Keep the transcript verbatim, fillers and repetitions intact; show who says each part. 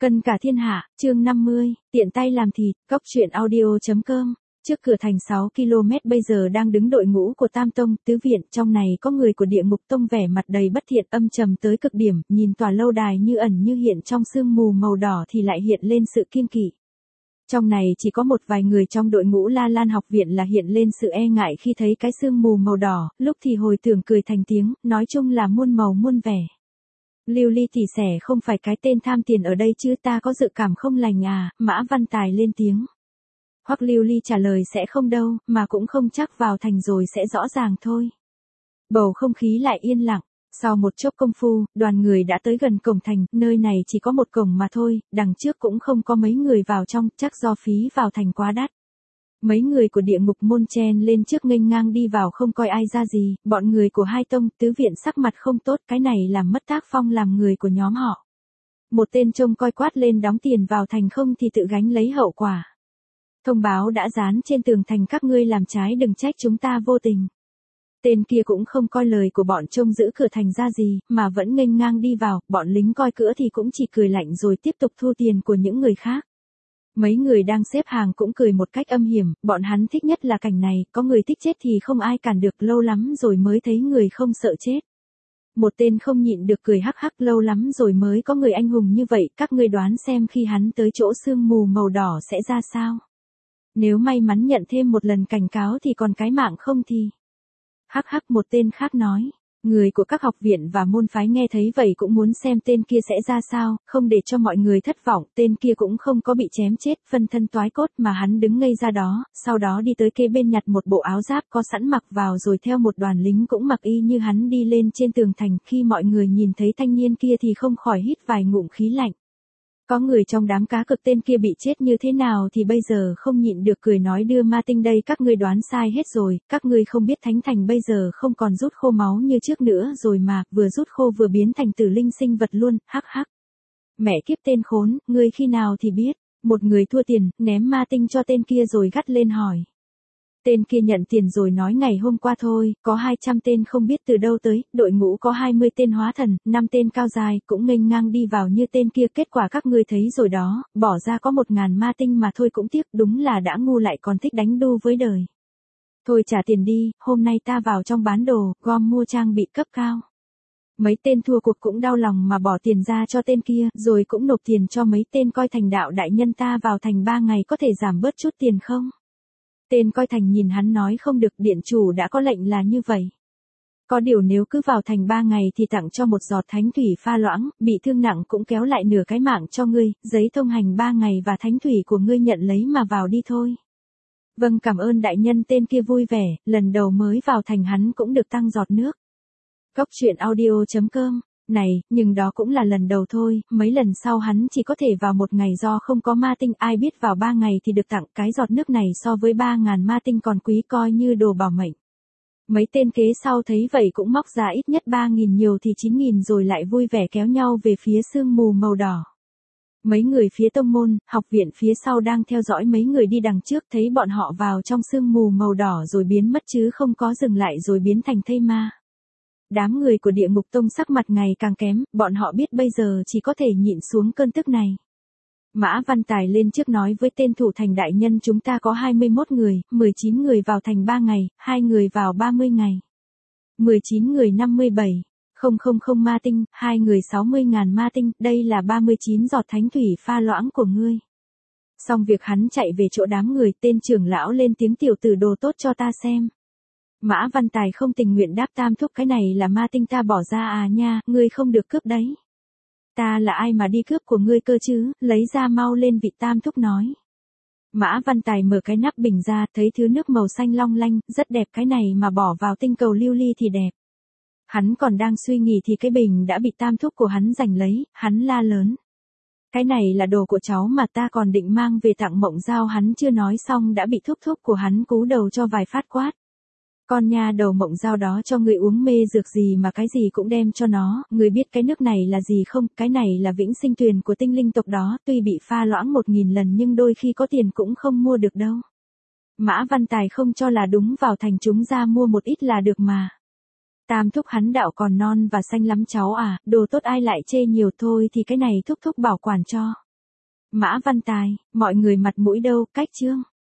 Speaker 1: Cân cả thiên hạ, chương năm mươi, tiện tay làm thịt, cóc truyện audio chấm com. Trước cửa thành sáu ki lô mét bây giờ đang đứng đội ngũ của Tam Tông, Tứ Viện, trong này có người của Địa Ngục Tông vẻ mặt đầy bất thiện âm trầm tới cực điểm, nhìn tòa lâu đài như ẩn như hiện trong sương mù màu đỏ thì lại hiện lên sự kiêng kỵ. Trong này chỉ có một vài người trong đội ngũ La Lan học viện là hiện lên sự e ngại khi thấy cái sương mù màu đỏ, lúc thì hồi tưởng cười thành tiếng, nói chung là muôn màu muôn vẻ. Lưu Ly tỉ xẻ không phải cái tên tham tiền ở đây chứ, ta có dự cảm không lành à, Mã Văn Tài lên tiếng. Hoắc Lưu Ly trả lời sẽ không đâu, mà cũng không chắc, vào thành rồi sẽ rõ ràng thôi. Bầu không khí lại yên lặng, sau một chốc công phu, đoàn người đã tới gần cổng thành, nơi này chỉ có một cổng mà thôi, đằng trước cũng không có mấy người vào trong, chắc do phí vào thành quá đắt. Mấy người của Địa Ngục môn chen lên trước nghênh ngang đi vào không coi ai ra gì, bọn người của hai tông, tứ viện sắc mặt không tốt, cái này làm mất tác phong làm người của nhóm họ. Một tên trông coi quát lên, đóng tiền vào thành không thì tự gánh lấy hậu quả. Thông báo đã dán trên tường thành, các ngươi làm trái đừng trách chúng ta vô tình. Tên kia cũng không coi lời của bọn trông giữ cửa thành ra gì, mà vẫn nghênh ngang đi vào, bọn lính coi cửa thì cũng chỉ cười lạnh rồi tiếp tục thu tiền của những người khác. Mấy người đang xếp hàng cũng cười một cách âm hiểm, bọn hắn thích nhất là cảnh này, có người thích chết thì không ai cản được, lâu lắm rồi mới thấy người không sợ chết. Một tên không nhịn được cười hắc hắc, lâu lắm rồi mới có người anh hùng như vậy, các ngươi đoán xem khi hắn tới chỗ sương mù màu đỏ sẽ ra sao. Nếu may mắn nhận thêm một lần cảnh cáo thì còn cái mạng không thì. Hắc hắc, một tên khác nói. Người của các học viện và môn phái nghe thấy vậy cũng muốn xem tên kia sẽ ra sao, không để cho mọi người thất vọng, tên kia cũng không có bị chém chết, phân thân toái cốt mà hắn đứng ngây ra đó, sau đó đi tới kế bên nhặt một bộ áo giáp có sẵn mặc vào rồi theo một đoàn lính cũng mặc y như hắn đi lên trên tường thành. Khi mọi người nhìn thấy thanh niên kia thì không khỏi hít vài ngụm khí lạnh. Có người trong đám cá cực tên kia bị chết như thế nào thì bây giờ không nhịn được cười nói, đưa ma tinh đây, các ngươi đoán sai hết rồi, các ngươi không biết thánh thành bây giờ không còn rút khô máu như trước nữa rồi mà, vừa rút khô vừa biến thành tử linh sinh vật luôn, hắc hắc. Mẹ kiếp tên khốn, ngươi khi nào thì biết, một người thua tiền, ném ma tinh cho tên kia rồi gắt lên hỏi. Tên kia nhận tiền rồi nói ngày hôm qua thôi, có hai trăm tên không biết từ đâu tới, đội ngũ có hai mươi tên hóa thần, năm tên cao dài, cũng nghênh ngang đi vào như tên kia, kết quả các ngươi thấy rồi đó, bỏ ra có một ngàn ma tinh mà thôi cũng tiếc, đúng là đã ngu lại còn thích đánh đu với đời. Thôi trả tiền đi, hôm nay ta vào trong bán đồ, gom mua trang bị cấp cao. Mấy tên thua cuộc cũng đau lòng mà bỏ tiền ra cho tên kia, rồi cũng nộp tiền cho mấy tên coi thành đạo đại nhân, ta vào thành ba ngày có thể giảm bớt chút tiền không? Tên coi thành nhìn hắn nói không được, điện chủ đã có lệnh là như vậy. Có điều nếu cứ vào thành ba ngày thì tặng cho một giọt thánh thủy pha loãng, bị thương nặng cũng kéo lại nửa cái mạng cho ngươi, giấy thông hành ba ngày và thánh thủy của ngươi nhận lấy mà vào đi thôi. Vâng, cảm ơn đại nhân, tên kia vui vẻ, lần đầu mới vào thành hắn cũng được tăng giọt nước. Cóc truyện audio chấm com. Này, nhưng đó cũng là lần đầu thôi, mấy lần sau hắn chỉ có thể vào một ngày do không có ma tinh, ai biết vào ba ngày thì được tặng, cái giọt nước này so với ba ngàn ma tinh còn quý, coi như đồ bảo mệnh. Mấy tên kế sau thấy vậy cũng móc ra ít nhất ba nghìn, nhiều thì chín nghìn, rồi lại vui vẻ kéo nhau về phía sương mù màu đỏ. Mấy người phía tông môn, học viện phía sau đang theo dõi mấy người đi đằng trước, thấy bọn họ vào trong sương mù màu đỏ rồi biến mất chứ không có dừng lại rồi biến thành thây ma. Đám người của Địa Ngục Tông sắc mặt ngày càng kém, bọn họ biết bây giờ chỉ có thể nhịn xuống cơn tức này. Mã Văn Tài lên trước nói với tên thủ thành, đại nhân, chúng ta có hai mươi mốt người, mười chín người vào thành ba ngày, hai người vào ba mươi ngày. mười chín người năm mươi bảy, không không không ma tinh, hai người sáu mươi ngàn ma tinh, đây là ba mươi chín giọt thánh thủy pha loãng của ngươi. Xong việc hắn chạy về chỗ đám người, tên trưởng lão lên tiếng, tiểu tử đồ tốt cho ta xem. Mã Văn Tài không tình nguyện đáp, tam thúc, cái này là ma tinh ta bỏ ra à nha, ngươi không được cướp đấy. Ta là ai mà đi cướp của ngươi cơ chứ, lấy ra mau lên, vị tam thúc nói. Mã Văn Tài mở cái nắp bình ra, thấy thứ nước màu xanh long lanh, rất đẹp, cái này mà bỏ vào tinh cầu lưu ly thì đẹp. Hắn còn đang suy nghĩ thì cái bình đã bị tam thúc của hắn giành lấy, hắn la lớn. Cái này là đồ của cháu mà, ta còn định mang về tặng Mộng Giao, hắn chưa nói xong đã bị thúc thúc của hắn cú đầu cho vài phát quát. Con nha đầu, Mộng Giao đó cho người uống mê dược gì mà cái gì cũng đem cho nó, người biết cái nước này là gì không, cái này là vĩnh sinh tuyền của tinh linh tộc đó, tuy bị pha loãng một nghìn lần nhưng đôi khi có tiền cũng không mua được đâu. Mã Văn Tài không cho là đúng, vào thành chúng ra mua một ít là được mà. Tam thúc hắn đạo còn non và xanh lắm cháu à, đồ tốt ai lại chê nhiều, thôi thì cái này thúc thúc bảo quản cho. Mã Văn Tài, mọi người mặt mũi đâu, cách chương.